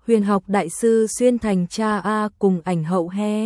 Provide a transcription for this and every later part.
Huyền học đại sư xuyên thành cha A cùng ảnh hậu he.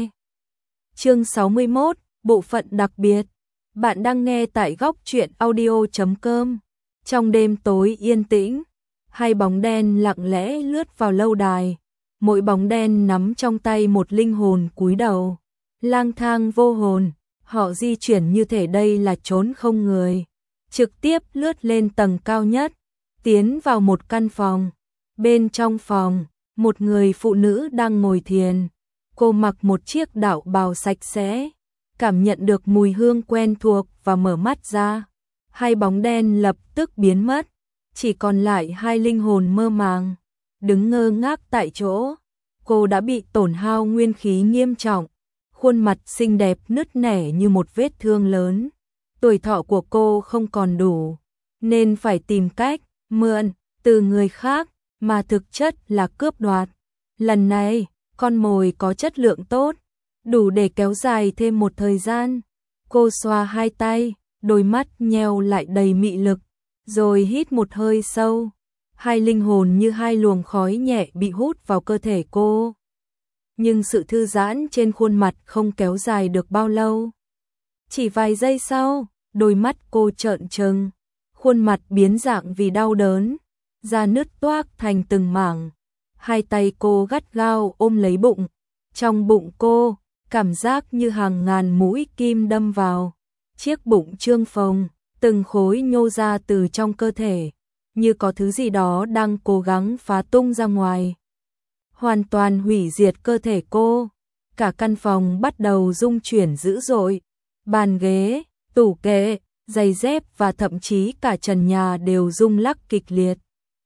Chương 61, bộ phận đặc biệt. Bạn đang nghe tại góc truyện audio.com. Trong đêm tối yên tĩnh, hai bóng đen lặng lẽ lướt vào lâu đài. Mỗi bóng đen nắm trong tay một linh hồn cúi đầu, lang thang vô hồn. Họ di chuyển như thể đây là chốn không người, trực tiếp lướt lên tầng cao nhất, tiến vào một căn phòng. Bên trong phòng, một người phụ nữ đang ngồi thiền. Cô mặc một chiếc đạo bào sạch sẽ, cảm nhận được mùi hương quen thuộc và mở mắt ra. Hai bóng đen lập tức biến mất, chỉ còn lại hai linh hồn mơ màng, đứng ngơ ngác tại chỗ. Cô đã bị tổn hao nguyên khí nghiêm trọng, khuôn mặt xinh đẹp nứt nẻ như một vết thương lớn. Tuổi thọ của cô không còn đủ, nên phải tìm cách mượn từ người khác, mà thực chất là cướp đoạt. Lần này, con mồi có chất lượng tốt, đủ để kéo dài thêm một thời gian. Cô xoa hai tay, đôi mắt nheo lại đầy mị lực, rồi hít một hơi sâu. Hai linh hồn như hai luồng khói nhẹ bị hút vào cơ thể cô. Nhưng sự thư giãn trên khuôn mặt không kéo dài được bao lâu. Chỉ vài giây sau, đôi mắt cô trợn trừng, khuôn mặt biến dạng vì đau đớn, da nứt toác thành từng mảng. Hai tay cô gắt gao ôm lấy bụng. Trong bụng cô, cảm giác như hàng ngàn mũi kim đâm vào. Chiếc bụng trương phồng, từng khối nhô ra từ trong cơ thể, như có thứ gì đó đang cố gắng phá tung ra ngoài, hoàn toàn hủy diệt cơ thể cô. Cả căn phòng bắt đầu rung chuyển dữ dội. Bàn ghế, tủ kệ, giày dép và thậm chí cả trần nhà đều rung lắc kịch liệt.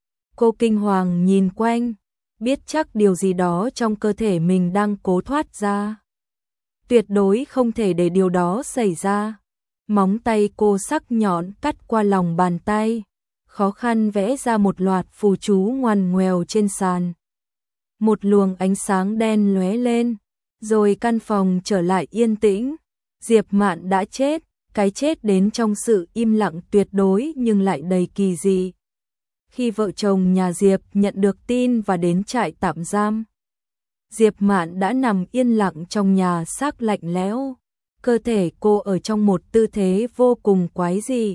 Cô kinh hoàng nhìn quanh, biết chắc điều gì đó trong cơ thể mình đang cố thoát ra. Tuyệt đối không thể để điều đó xảy ra. Móng tay cô sắc nhọn cắt qua lòng bàn tay, khó khăn vẽ ra một loạt phù chú ngoằn ngoèo trên sàn. Một luồng ánh sáng đen lóe lên, rồi căn phòng trở lại yên tĩnh. Diệp Mạn đã chết, cái chết đến trong sự im lặng tuyệt đối nhưng lại đầy kỳ dị. Khi vợ chồng nhà Diệp nhận được tin và đến trại tạm giam, Diệp Mạn đã nằm yên lặng trong nhà xác lạnh lẽo. Cơ thể cô ở trong một tư thế vô cùng quái dị.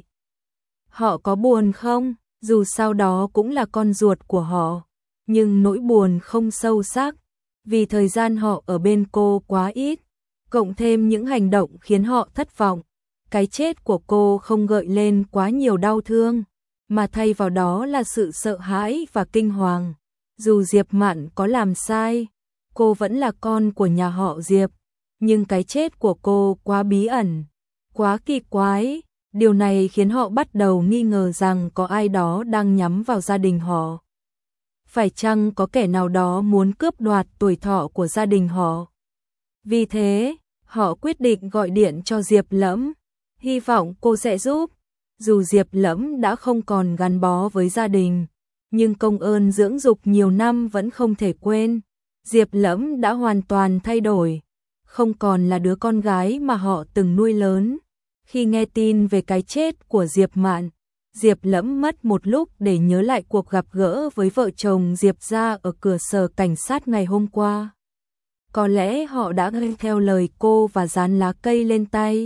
Họ có buồn không? Dù sao đó cũng là con ruột của họ, nhưng nỗi buồn không sâu sắc, vì thời gian họ ở bên cô quá ít, cộng thêm những hành động khiến họ thất vọng. Cái chết của cô không gợi lên quá nhiều đau thương, mà thay vào đó là sự sợ hãi và kinh hoàng. Dù Diệp Mạn có làm sai, cô vẫn là con của nhà họ Diệp, nhưng cái chết của cô quá bí ẩn, quá kỳ quái. Điều này khiến họ bắt đầu nghi ngờ rằng có ai đó đang nhắm vào gia đình họ. Phải chăng có kẻ nào đó muốn cướp đoạt tuổi thọ của gia đình họ? Vì thế, họ quyết định gọi điện cho Diệp Lẫm, hy vọng cô sẽ giúp. Dù Diệp Lẫm đã không còn gắn bó với gia đình, nhưng công ơn dưỡng dục nhiều năm vẫn không thể quên. Diệp Lẫm đã hoàn toàn thay đổi, không còn là đứa con gái mà họ từng nuôi lớn. Khi nghe tin về cái chết của Diệp Mạn, Diệp Lẫm mất một lúc để nhớ lại cuộc gặp gỡ với vợ chồng Diệp gia ở cửa sở cảnh sát ngày hôm qua. Có lẽ họ đã nghe theo lời cô và dán lá cây lên tay,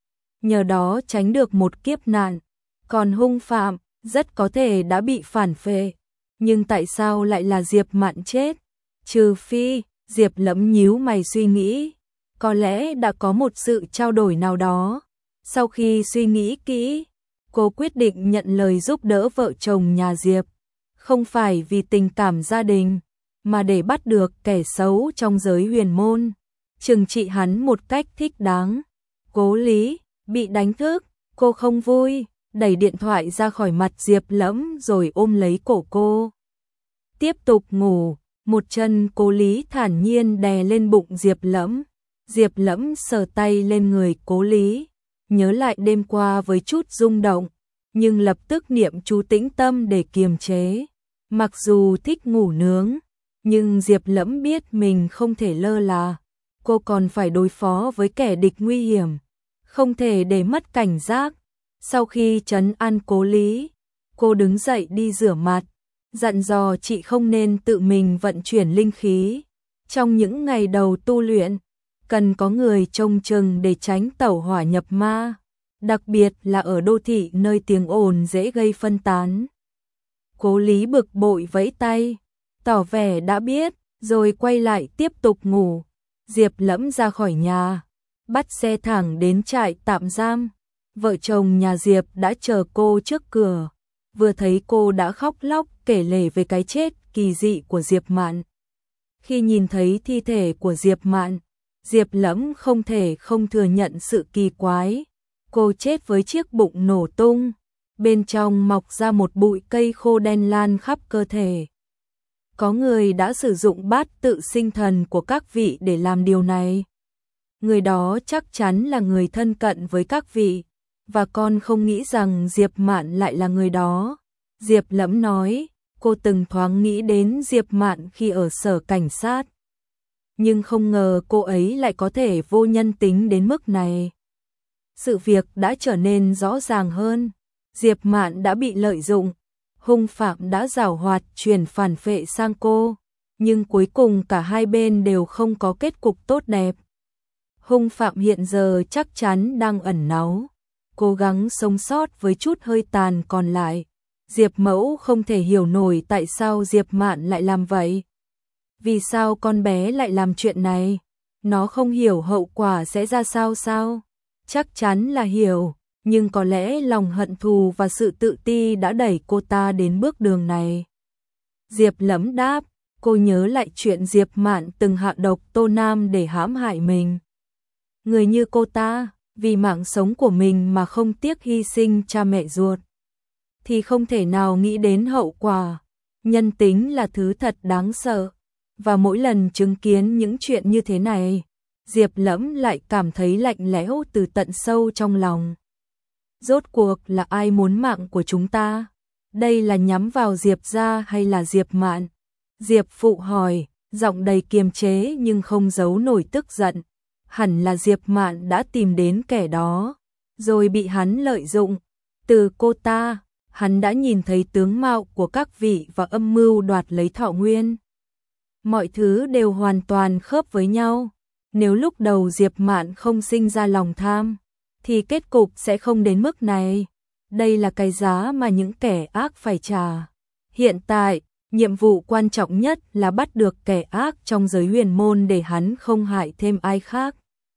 nhờ đó tránh được một kiếp nạn. Còn hung phạm rất có thể đã bị phản phệ, nhưng tại sao lại là Diệp Mạn chết? Trừ phi, Diệp Lẫm nhíu mày suy nghĩ, có lẽ đã có một sự trao đổi nào đó. Sau khi suy nghĩ kỹ, cô quyết định nhận lời giúp đỡ vợ chồng nhà Diệp, không phải vì tình cảm gia đình, mà để bắt được kẻ xấu trong giới huyền môn, trừng trị hắn một cách thích đáng. Cố Lý bị đánh thức, cô không vui, đẩy điện thoại ra khỏi mặt Diệp Lẫm rồi ôm lấy cổ cô. Tiếp tục ngủ, một chân Cố Lý thản nhiên đè lên bụng Diệp Lẫm. Diệp Lẫm sờ tay lên người Cố Lý, nhớ lại đêm qua với chút rung động, nhưng lập tức niệm chú tĩnh tâm để kiềm chế. Mặc dù thích ngủ nướng, nhưng Diệp Lẫm biết mình không thể lơ là. Cô còn phải đối phó với kẻ địch nguy hiểm, không thể để mất cảnh giác. Sau khi trấn an Cố Lý, cô đứng dậy đi rửa mặt, dặn dò chị không nên tự mình vận chuyển linh khí. Trong những ngày đầu tu luyện, cần có người trông chừng để tránh tẩu hỏa nhập ma, đặc biệt là ở đô thị nơi tiếng ồn dễ gây phân tán. Cố Lý bực bội vẫy tay, tỏ vẻ đã biết, rồi quay lại tiếp tục ngủ. Diệp Lẫm ra khỏi nhà, bắt xe thẳng đến trại tạm giam. Vợ chồng nhà Diệp đã chờ cô trước cửa, vừa thấy cô đã khóc lóc kể lể về cái chết kỳ dị của Diệp Mạn. Khi nhìn thấy thi thể của Diệp Mạn, Diệp Lẫm không thể không thừa nhận sự kỳ quái. Cô chết với chiếc bụng nổ tung, bên trong mọc ra một bụi cây khô đen lan khắp cơ thể. Có người đã sử dụng bát tự sinh thần của các vị để làm điều này. Người đó chắc chắn là người thân cận với các vị, và con không nghĩ rằng Diệp Mạn lại là người đó. Diệp Lẫm nói, cô từng thoáng nghĩ đến Diệp Mạn khi ở sở cảnh sát, nhưng không ngờ cô ấy lại có thể vô nhân tính đến mức này. Sự việc đã trở nên rõ ràng hơn. Diệp Mạn đã bị lợi dụng, hung phạm đã giảo hoạt chuyển phản phệ sang cô, nhưng cuối cùng cả hai bên đều không có kết cục tốt đẹp. Hung phạm hiện giờ chắc chắn đang ẩn náu, cố gắng sống sót với chút hơi tàn còn lại. Diệp Mẫu không thể hiểu nổi tại sao Diệp Mạn lại làm vậy. Vì sao con bé lại làm chuyện này? Nó không hiểu hậu quả sẽ ra sao sao? Chắc chắn là hiểu, nhưng có lẽ lòng hận thù và sự tự ti đã đẩy cô ta đến bước đường này. Diệp Lẫm đáp, cô nhớ lại chuyện Diệp Mạn từng hạ độc Tô Nam để hãm hại mình. Người như cô ta, vì mạng sống của mình mà không tiếc hy sinh cha mẹ ruột, thì không thể nào nghĩ đến hậu quả. Nhân tính là thứ thật đáng sợ, và mỗi lần chứng kiến những chuyện như thế này, Diệp Lẫm lại cảm thấy lạnh lẽo từ tận sâu trong lòng. Rốt cuộc là ai muốn mạng của chúng ta? Đây là nhắm vào Diệp gia hay là Diệp Mạn? Diệp Phụ hỏi, giọng đầy kiềm chế nhưng không giấu nổi tức giận. Hẳn là Diệp Mạn đã tìm đến kẻ đó, rồi bị hắn lợi dụng. Từ cô ta, hắn đã nhìn thấy tướng mạo của các vị và âm mưu đoạt lấy Thọ Nguyên. Mọi thứ đều hoàn toàn khớp với nhau. Nếu lúc đầu Diệp Mạn không sinh ra lòng tham, thì kết cục sẽ không đến mức này. Đây là cái giá mà những kẻ ác phải trả. Hiện tại, nhiệm vụ quan trọng nhất là bắt được kẻ ác trong giới huyền môn để hắn không hại thêm ai khác.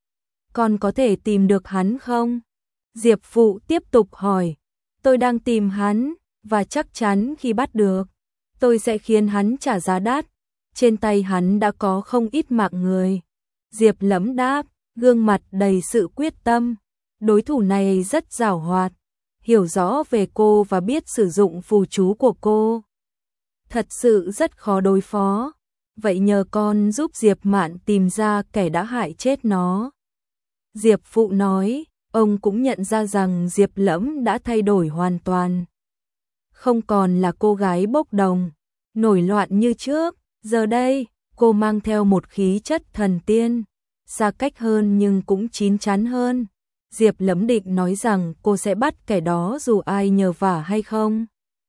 Còn có thể tìm được hắn không? Diệp Phụ tiếp tục hỏi. Tôi đang tìm hắn, và chắc chắn khi bắt được, tôi sẽ khiến hắn trả giá đắt. Trên tay hắn đã có không ít mạng người. Diệp Lẫm đáp, gương mặt đầy sự quyết tâm. Đối thủ này rất giàu hoạt, hiểu rõ về cô và biết sử dụng phù chú của cô. Thật sự rất khó đối phó. Vậy nhờ con giúp Diệp Mạn tìm ra kẻ đã hại chết nó. Diệp Phụ nói, ông cũng nhận ra rằng Diệp Lẫm đã thay đổi hoàn toàn. Không còn là cô gái bốc đồng, nổi loạn như trước. Giờ đây, cô mang theo một khí chất thần tiên, xa cách hơn nhưng cũng chín chắn hơn. Diệp Lẫm định nói rằng cô sẽ bắt kẻ đó dù ai nhờ vả hay không.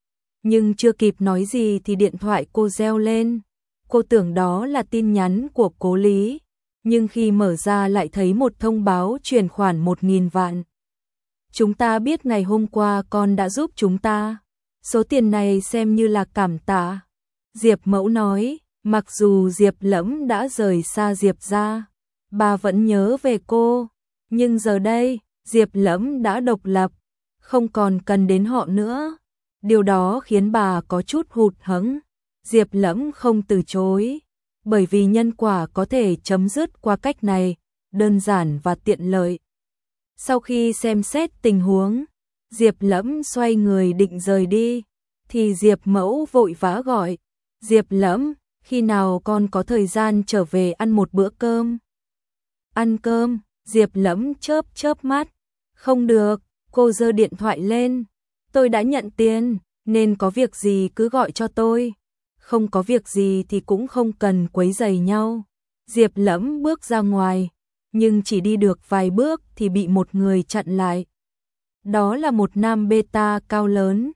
Nhưng chưa kịp nói gì thì điện thoại cô reo lên. Cô tưởng đó là tin nhắn của Cố Lý, nhưng khi mở ra lại thấy một thông báo chuyển khoản 1.000 vạn. Chúng ta biết ngày hôm qua con đã giúp chúng ta. Số tiền này xem như là cảm tạ. Diệp Mẫu nói, mặc dù Diệp Lẫm đã rời xa Diệp gia, bà vẫn nhớ về cô. Nhưng giờ đây, Diệp Lẫm đã độc lập, không còn cần đến họ nữa. Điều đó khiến bà có chút hụt hẫng. Diệp Lẫm không từ chối, bởi vì nhân quả có thể chấm dứt qua cách này, đơn giản và tiện lợi. Sau khi xem xét tình huống, Diệp Lẫm xoay người định rời đi, thì Diệp Mẫu vội vã gọi, Diệp Lẫm, khi nào con có thời gian trở về ăn một bữa cơm? Ăn cơm? Diệp Lẫm chớp chớp mắt. Không được, cô giơ điện thoại lên. Tôi đã nhận tiền, nên có việc gì cứ gọi cho tôi. Không có việc gì thì cũng không cần quấy rầy nhau. Diệp Lẫm bước ra ngoài, nhưng chỉ đi được vài bước thì bị một người chặn lại. Đó là một nam beta cao lớn,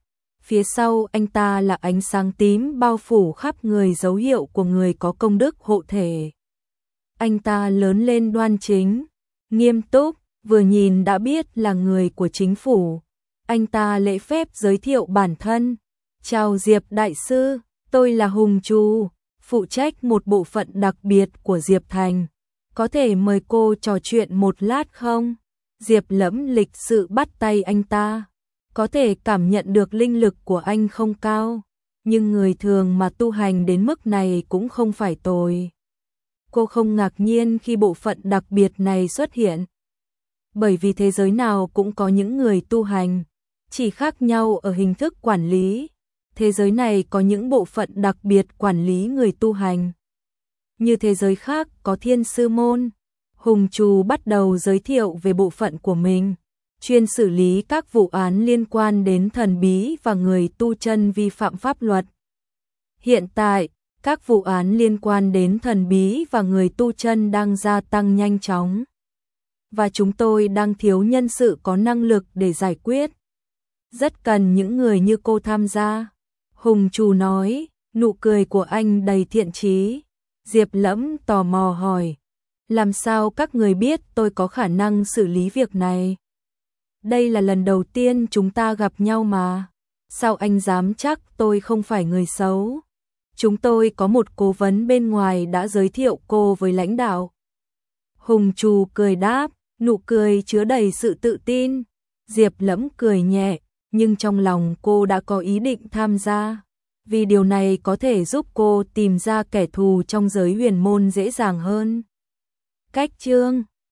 Phía sau anh ta là ánh sáng tím bao phủ khắp người, dấu hiệu của người có công đức hộ thể. Anh ta lớn lên đoan chính, nghiêm túc, vừa nhìn đã biết là người của chính phủ. Anh ta lễ phép giới thiệu bản thân. Chào Diệp Đại Sư, tôi là Hùng Trù, phụ trách một bộ phận đặc biệt của Diệp Thành. Có thể mời cô trò chuyện một lát không? Diệp Lẫm lịch sự bắt tay anh ta. Có thể cảm nhận được linh lực của anh không cao, nhưng người thường mà tu hành đến mức này cũng không phải tồi. Cô không ngạc nhiên khi bộ phận đặc biệt này xuất hiện. Bởi vì thế giới nào cũng có những người tu hành, chỉ khác nhau ở hình thức quản lý. Thế giới này có những bộ phận đặc biệt quản lý người tu hành. Như thế giới khác có thiên sư môn. Hùng Trù bắt đầu giới thiệu về bộ phận của mình, chuyên xử lý các vụ án liên quan đến thần bí và người tu chân vi phạm pháp luật. Hiện tại, các vụ án liên quan đến thần bí và người tu chân đang gia tăng nhanh chóng. Và chúng tôi đang thiếu nhân sự có năng lực để giải quyết. Rất cần những người như cô tham gia. Hùng Trù nói, nụ cười của anh đầy thiện chí. Diệp Lẫm tò mò hỏi, làm sao các người biết tôi có khả năng xử lý việc này? Đây là lần đầu tiên chúng ta gặp nhau mà. Sao anh dám chắc tôi không phải người xấu? Chúng tôi có một cố vấn bên ngoài đã giới thiệu cô với lãnh đạo. Hùng Trù cười đáp, nụ cười chứa đầy sự tự tin. Diệp Lẫm cười nhẹ, nhưng trong lòng cô đã có ý định tham gia. Vì điều này có thể giúp cô tìm ra kẻ thù trong giới huyền môn dễ dàng hơn. Cách chương